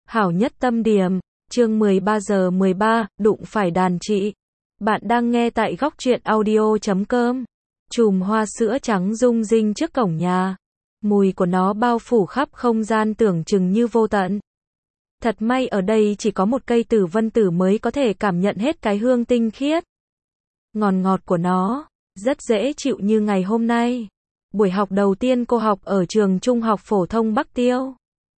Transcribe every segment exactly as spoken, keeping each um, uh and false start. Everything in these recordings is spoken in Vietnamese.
Hảo nhất tâm điểm, chương mười ba giờ mười ba, đụng phải đàn chị. Bạn đang nghe tại góc truyện audio chấm com. Chùm hoa sữa trắng rung rinh trước cổng nhà. Mùi của nó bao phủ khắp không gian tưởng chừng như vô tận. Thật may ở đây chỉ có một cây tử vân tử mới có thể cảm nhận hết cái hương tinh khiết. Ngọt ngọt của nó, rất dễ chịu như ngày hôm nay. Buổi học đầu tiên cô học ở trường trung học phổ thông Bắc Tiêu.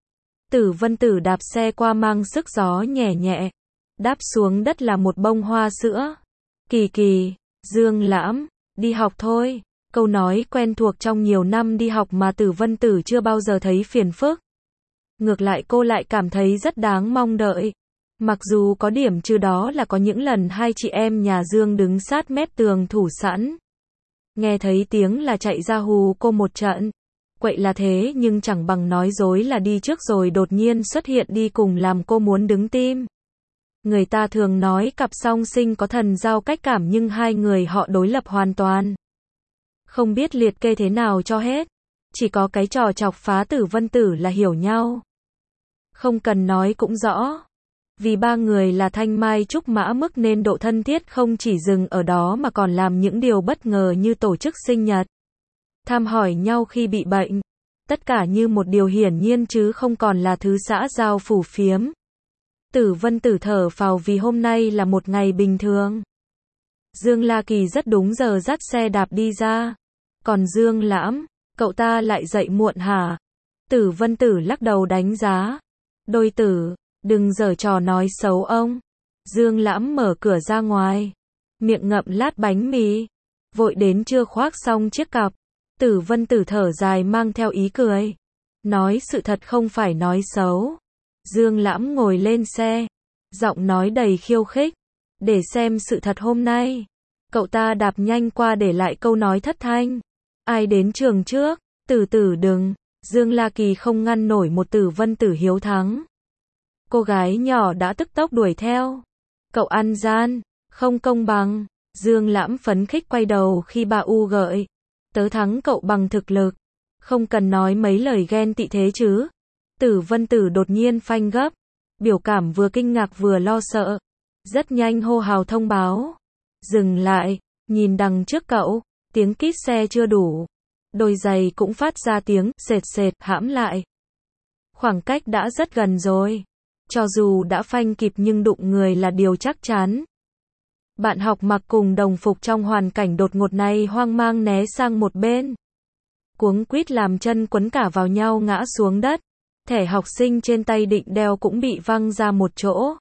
Tử vân tử đạp xe qua mang sức gió nhẹ nhẹ. Đáp xuống đất là một bông hoa sữa. Kỳ kỳ, Dương Lãm, đi học thôi. Câu nói quen thuộc trong nhiều năm đi học mà Tử vân tử chưa bao giờ thấy phiền phức. Ngược lại cô lại cảm thấy rất đáng mong đợi. Mặc dù có điểm trừ đó là có những lần hai chị em nhà Dương đứng sát mép tường thủ sẵn. Nghe thấy tiếng là chạy ra hù cô một trận. Quậy là thế nhưng chẳng bằng nói dối là đi trước rồi đột nhiên xuất hiện đi cùng làm cô muốn đứng tim. Người ta thường nói cặp song sinh có thần giao cách cảm nhưng hai người họ đối lập hoàn toàn. Không biết liệt kê thế nào cho hết. Chỉ có cái trò chọc phá Tử vân tử là hiểu nhau. Không cần nói cũng rõ. Vì ba người là thanh mai trúc mã mức nên độ thân thiết không chỉ dừng ở đó mà còn làm những điều bất ngờ như tổ chức sinh nhật. Thăm hỏi nhau khi bị bệnh. Tất cả như một điều hiển nhiên chứ không còn là thứ xã giao phủ phiếm. Tử vân tử thở phào vì hôm nay là một ngày bình thường. Dương La Kỳ rất đúng giờ dắt xe đạp đi ra. Còn Dương Lãm, cậu ta lại dậy muộn hả? Tử vân tử lắc đầu đánh giá. Đôi tử, đừng giở trò nói xấu ông. Dương Lãm mở cửa ra ngoài. Miệng ngậm lát bánh mì. Vội đến chưa khoác xong chiếc cặp. Tử vân tử thở dài mang theo ý cười. Nói sự thật không phải nói xấu. Dương Lãm ngồi lên xe. Giọng nói đầy khiêu khích. Để xem sự thật hôm nay. Cậu ta đạp nhanh qua để lại câu nói thất thanh. Ai đến trường trước? Tử tử đừng. Dương La Kỳ không ngăn nổi một Tử vân tử hiếu thắng. Cô gái nhỏ đã tức tốc đuổi theo. Cậu ăn gian, không công bằng. Dương Lãm phấn khích quay đầu khi bà U gợi. Tớ thắng cậu bằng thực lực. Không cần nói mấy lời ghen tị thế chứ. Tử vân tử đột nhiên phanh gấp. Biểu cảm vừa kinh ngạc vừa lo sợ. Rất nhanh hô hào thông báo. Dừng lại, nhìn đằng trước cậu. Tiếng kít xe chưa đủ. Đôi giày cũng phát ra tiếng sệt sệt hãm lại. Khoảng cách đã rất gần rồi. Cho dù đã phanh kịp nhưng đụng người là điều chắc chắn. Bạn học mặc cùng đồng phục trong hoàn cảnh đột ngột này hoang mang né sang một bên. Cuống quýt làm chân quấn cả vào nhau ngã xuống đất. Thẻ học sinh trên tay định đeo cũng bị văng ra một chỗ.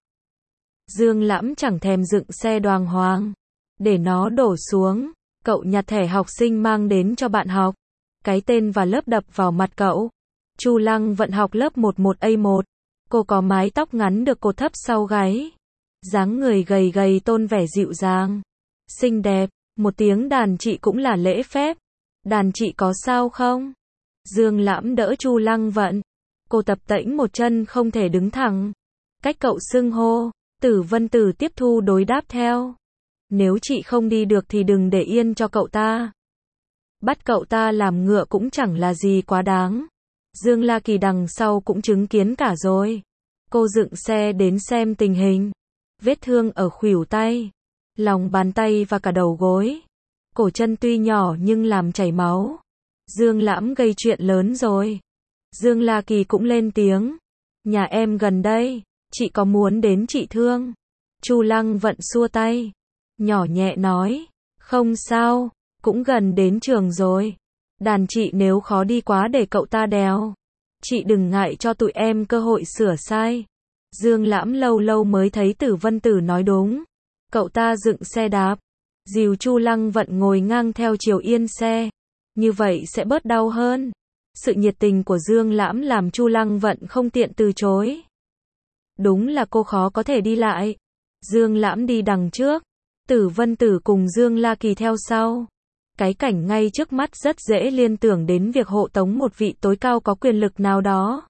Dương Lãm chẳng thèm dựng xe đoàng hoàng. Để nó đổ xuống. Cậu nhặt thẻ học sinh mang đến cho bạn học. Cái tên và lớp đập vào mặt cậu. Chu Lăng Vận học lớp mười một A một. Cô có mái tóc ngắn được cột thấp sau gáy. Dáng người gầy gầy tôn vẻ dịu dàng. Xinh đẹp, một tiếng đàn chị cũng là lễ phép. Đàn chị có sao không? Dương Lãm đỡ Chu Lăng Vận. Cô tập tễnh một chân không thể đứng thẳng. Cách cậu xưng hô, Tử vân tử tiếp thu đối đáp theo. Nếu chị không đi được thì đừng để yên cho cậu ta. Bắt cậu ta làm ngựa cũng chẳng là gì quá đáng. Dương La Kỳ đằng sau cũng chứng kiến cả rồi. Cô dựng xe đến xem tình hình. Vết thương ở khuỷu tay, lòng bàn tay và cả đầu gối. Cổ chân tuy nhỏ nhưng làm chảy máu. Dương Lãm gây chuyện lớn rồi. Dương La Kỳ cũng lên tiếng. Nhà em gần đây, chị có muốn đến trị thương? Chu Lăng Vận xua tay. Nhỏ nhẹ nói. Không sao, cũng gần đến trường rồi. Đàn chị nếu khó đi quá để cậu ta đèo. Chị đừng ngại cho tụi em cơ hội sửa sai. Dương Lãm lâu lâu mới thấy Tử vân tử nói đúng. Cậu ta dựng xe đạp. Dìu Chu Lăng Vận ngồi ngang theo chiều yên xe. Như vậy sẽ bớt đau hơn. Sự nhiệt tình của Dương Lãm làm Chu Lăng Vận không tiện từ chối. Đúng là cô khó có thể đi lại. Dương Lãm đi đằng trước. Tử vân tử cùng Dương La Kỳ theo sau. Cái cảnh ngay trước mắt rất dễ liên tưởng đến việc hộ tống một vị tối cao có quyền lực nào đó.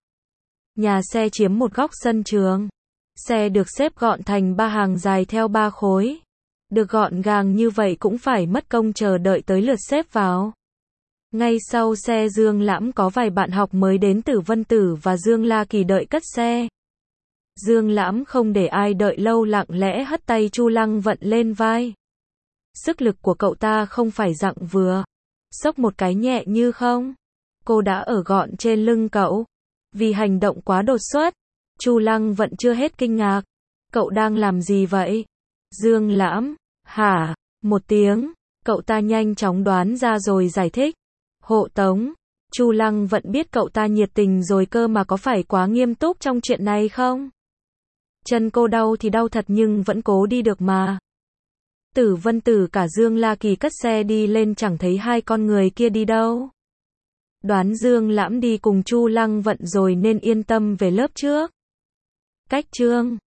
Nhà xe chiếm một góc sân trường. Xe được xếp gọn thành ba hàng dài theo ba khối. Được gọn gàng như vậy cũng phải mất công chờ đợi tới lượt xếp vào. Ngay sau xe Dương Lãm có vài bạn học mới đến Tử vân tử và Dương La Kỳ đợi cất xe. Dương Lãm không để ai đợi lâu lặng lẽ hất tay Chu Lăng Vận lên vai. Sức lực của cậu ta không phải dặng vừa. Xốc một cái nhẹ như không. Cô đã ở gọn trên lưng cậu. Vì hành động quá đột xuất, Chu Lăng Vận chưa hết kinh ngạc. Cậu đang làm gì vậy? Dương Lãm, hả? Một tiếng, cậu ta nhanh chóng đoán ra rồi giải thích. Hộ tống. Chu Lăng Vận biết cậu ta nhiệt tình rồi cơ mà có phải quá nghiêm túc trong chuyện này không? Chân cô đau thì đau thật nhưng vẫn cố đi được mà. Tử Vân Tử cả Dương La Kỳ cất xe đi lên chẳng thấy hai con người kia đi đâu. Đoán Dương Lãm đi cùng Chu Lăng Vận rồi nên yên tâm về lớp trước. Cách chương